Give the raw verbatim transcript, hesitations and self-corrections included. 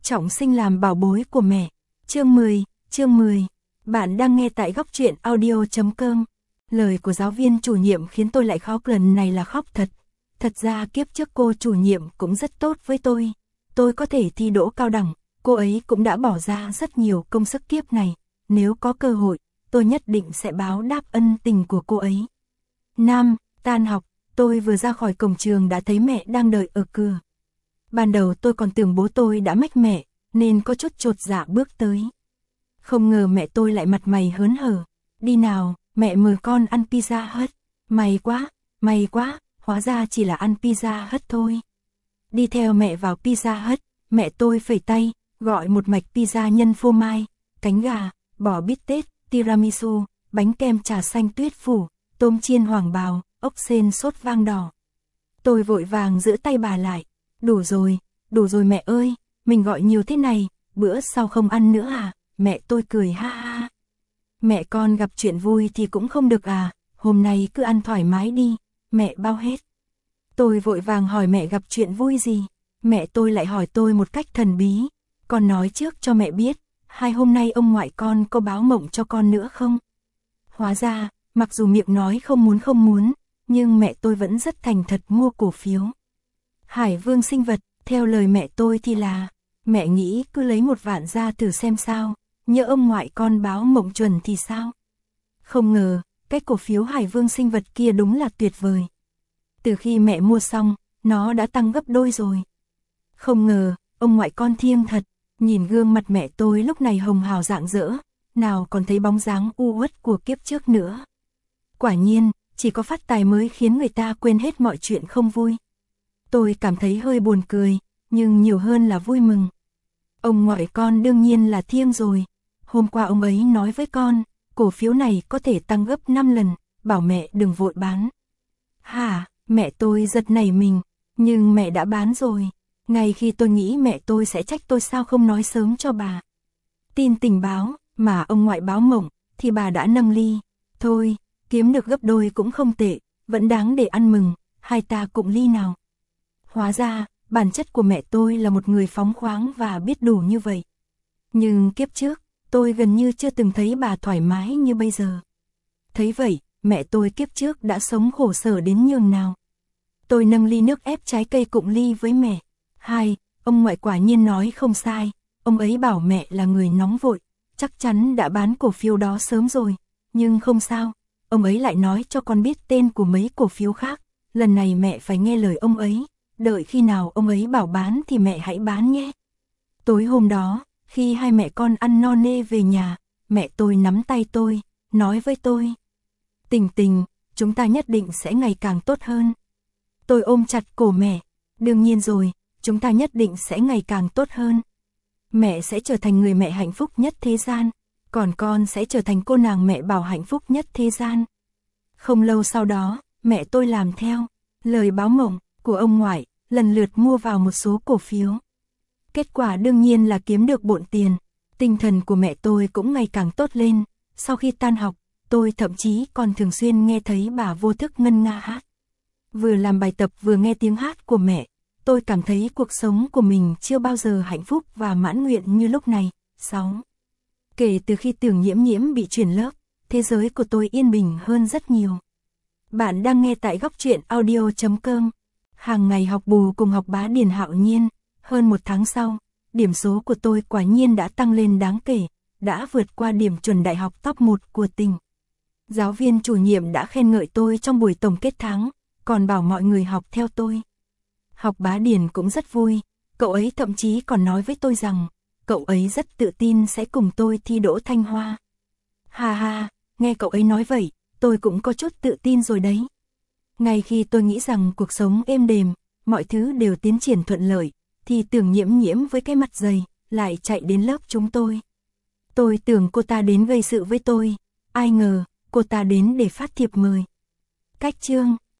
trọng sinh làm bảo bối của mẹ. Chương mười, chương mười. Bạn đang nghe tại góc truyện audio chấm com. Lời của giáo viên chủ nhiệm khiến tôi lại khóc, lần này là khóc thật. Thật ra kiếp trước cô chủ nhiệm cũng rất tốt với tôi. Tôi có thể thi đỗ cao đẳng, cô ấy cũng đã bỏ ra rất nhiều công sức kiếp này. Nếu có cơ hội, tôi nhất định sẽ báo đáp ân tình của cô ấy. Nam, tan học, tôi vừa ra khỏi cổng trường đã thấy mẹ đang đợi ở cửa. Ban đầu tôi còn tưởng bố tôi đã mách mẹ, nên có chút chột dạ bước tới. Không ngờ mẹ tôi lại mặt mày hớn hở. Đi nào, mẹ mời con ăn pizza Hut. May quá, may quá, hóa ra chỉ là ăn pizza Hut thôi. Đi theo mẹ vào pizza Hut, mẹ tôi phẩy tay, gọi một mạch pizza nhân phô mai, cánh gà, bò bít tết, tiramisu, bánh kem trà xanh tuyết phủ, tôm chiên hoàng bào, ốc sên sốt vang đỏ. Tôi vội vàng giữ tay bà lại. Đủ rồi, đủ rồi mẹ ơi, mình gọi nhiều thế này, bữa sau không ăn nữa à? Mẹ tôi cười ha ha. Mẹ con gặp chuyện vui thì cũng không được à, hôm nay cứ ăn thoải mái đi, mẹ bao hết. Tôi vội vàng hỏi mẹ gặp chuyện vui gì, mẹ tôi lại hỏi tôi một cách thần bí. Con nói trước cho mẹ biết, hai hôm nay ông ngoại con có báo mộng cho con nữa không? Hóa ra, mặc dù miệng nói không muốn không muốn, nhưng mẹ tôi vẫn rất thành thật mua cổ phiếu. Hải Vương Sinh Vật, theo lời mẹ tôi thì là, mẹ nghĩ cứ lấy một vạn ra thử xem sao, nhỡ ông ngoại con báo mộng chuẩn thì sao? Không ngờ, cái cổ phiếu Hải Vương Sinh Vật kia đúng là tuyệt vời. Từ khi mẹ mua xong, nó đã tăng gấp đôi rồi. Không ngờ, ông ngoại con thiêng thật, nhìn gương mặt mẹ tôi lúc này hồng hào rạng rỡ, nào còn thấy bóng dáng u uất của kiếp trước nữa. Quả nhiên, chỉ có phát tài mới khiến người ta quên hết mọi chuyện không vui. Tôi cảm thấy hơi buồn cười, nhưng nhiều hơn là vui mừng. Ông ngoại con đương nhiên là thiêng rồi. Hôm qua ông ấy nói với con, cổ phiếu này có thể tăng gấp năm lần, bảo mẹ đừng vội bán. Hả, mẹ tôi giật nảy mình, nhưng mẹ đã bán rồi. Ngay khi tôi nghĩ mẹ tôi sẽ trách tôi sao không nói sớm cho bà. Tin tình báo, mà ông ngoại báo mộng, thì bà đã nâng ly. Thôi, kiếm được gấp đôi cũng không tệ, vẫn đáng để ăn mừng, hai ta cụng ly nào. Hóa ra, bản chất của mẹ tôi là một người phóng khoáng và biết đủ như vậy. Nhưng kiếp trước, tôi gần như chưa từng thấy bà thoải mái như bây giờ. Thấy vậy, mẹ tôi kiếp trước đã sống khổ sở đến nhường nào. Tôi nâng ly nước ép trái cây cụng ly với mẹ. Hai, ông ngoại quả nhiên nói không sai, ông ấy bảo mẹ là người nóng vội, chắc chắn đã bán cổ phiếu đó sớm rồi. Nhưng không sao, ông ấy lại nói cho con biết tên của mấy cổ phiếu khác, lần này mẹ phải nghe lời ông ấy. Đợi khi nào ông ấy bảo bán thì mẹ hãy bán nhé. Tối hôm đó, khi hai mẹ con ăn no nê về nhà, mẹ tôi nắm tay tôi, nói với tôi. Tình tình, chúng ta nhất định sẽ ngày càng tốt hơn. Tôi ôm chặt cổ mẹ. Đương nhiên rồi, chúng ta nhất định sẽ ngày càng tốt hơn. Mẹ sẽ trở thành người mẹ hạnh phúc nhất thế gian, còn con sẽ trở thành cô nàng mẹ bảo hạnh phúc nhất thế gian. Không lâu sau đó, mẹ tôi làm theo lời báo mộng của ông ngoại, lần lượt mua vào một số cổ phiếu. Kết quả đương nhiên là kiếm được bộn tiền. Tinh thần của mẹ tôi cũng ngày càng tốt lên. Sau khi tan học, tôi thậm chí còn thường xuyên nghe thấy bà vô thức ngân nga hát. Vừa làm bài tập vừa nghe tiếng hát của mẹ, tôi cảm thấy cuộc sống của mình chưa bao giờ hạnh phúc và mãn nguyện như lúc này. sáu. Kể từ khi Tưởng Nhiễm Nhiễm bị chuyển lớp, thế giới của tôi yên bình hơn rất nhiều. Bạn đang nghe tại góc truyện audio chấm com. Hàng ngày học bù cùng học bá Điền Hạo Nhiên, hơn một tháng sau, điểm số của tôi quả nhiên đã tăng lên đáng kể, đã vượt qua điểm chuẩn đại học top một của tỉnh. Giáo viên chủ nhiệm đã khen ngợi tôi trong buổi tổng kết tháng, còn bảo mọi người học theo tôi. Học bá Điền cũng rất vui, cậu ấy thậm chí còn nói với tôi rằng, cậu ấy rất tự tin sẽ cùng tôi thi đỗ Thanh Hoa. Ha ha, nghe cậu ấy nói vậy, tôi cũng có chút tự tin rồi đấy. Ngay khi tôi nghĩ rằng cuộc sống êm đềm, mọi thứ đều tiến triển thuận lợi, thì Tưởng Nhiễm Nhiễm với cái mặt dày, lại chạy đến lớp chúng tôi. Tôi tưởng cô ta đến gây sự với tôi, ai ngờ, cô ta đến để phát thiệp mời. Cách chương